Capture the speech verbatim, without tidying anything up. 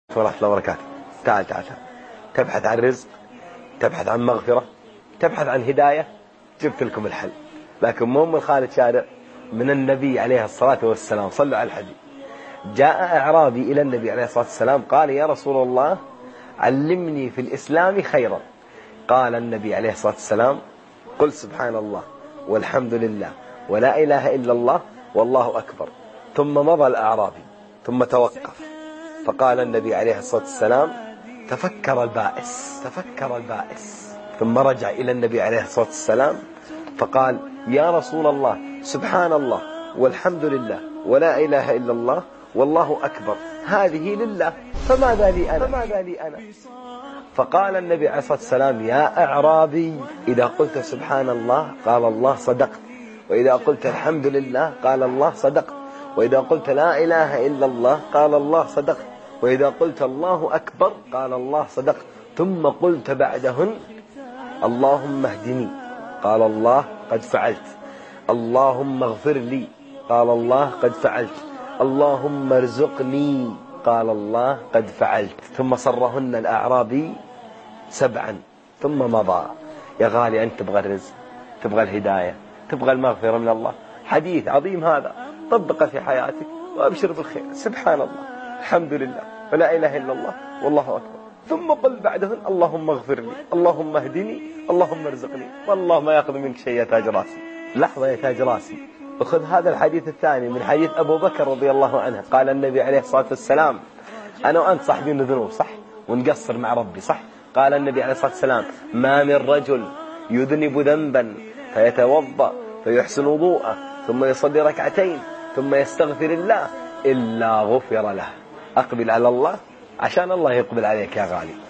ورحمة الله وبركاته. تعال تعال تعال. تبحث عن رزق، تبحث عن مغفرة، تبحث عن هداية، جبت لكم الحل. لكن مو من خالد شارع، من النبي عليه الصلاة والسلام. صلوا على الحديث. جاء أعرابي إلى النبي عليه الصلاة والسلام قال: يا رسول الله علمني في الإسلام خيرا. قال النبي عليه الصلاة والسلام: قل سبحان الله والحمد لله ولا إله إلا الله والله أكبر. ثم مضى الأعرابي ثم توقف، فقال النبي عليه الصلاة والسلام: تفكر البائس تفكر البائس. ثم رجع إلى النبي عليه الصلاة والسلام فقال: يا رسول الله سبحان الله والحمد لله ولا إله إلا الله والله أكبر، هذه لله، فماذا لي أنا, فماذا لي أنا؟ فقال النبي عليه الصلاة والسلام: يا أعرابي، إذا قلت سبحان الله قال الله صدقت، وإذا قلت الحمد لله قال الله صدقت، وإذا قلت لا إله إلا الله قال الله صدقت، وإذا قلت الله أكبر قال الله صدقت. ثم قلت بعدهن: اللهم اهدني قال الله قد فعلت، اللهم اغفر لي قال الله قد فعلت، اللهم ارزقني قال الله قد فعلت. ثم صرهن الأعرابي سبعا ثم مضى. يا غالي، أنت تبغى الرزق، تبغى الهداية، تبغى المغفرة من الله. حديث عظيم هذا، طبقه في حياتك وأبشر بالخير. سبحان الله، الحمد لله، ولا إله إلا الله والله أكبر. ثم قل بعدهن: اللهم اغفر لي، اللهم اهدني، اللهم ارزقني. والله ما يأخذ منك شيء يا تاج راسي. لحظة يا تاج راسي، وخذ هذا الحديث الثاني من حديث أبو بكر رضي الله عنه. قال النبي عليه الصلاة والسلام: أنا وأنت صاحبين ذنوب صح، ونقصر مع ربي صح. قال النبي عليه الصلاة والسلام: ما من رجل يذنب ذنبا فيتوضأ فيحسن وضوءه ثم يصلي ركعتين ثم يستغفر الله إلا غفر له. أقبل على الله عشان الله يقبل عليك يا غالي.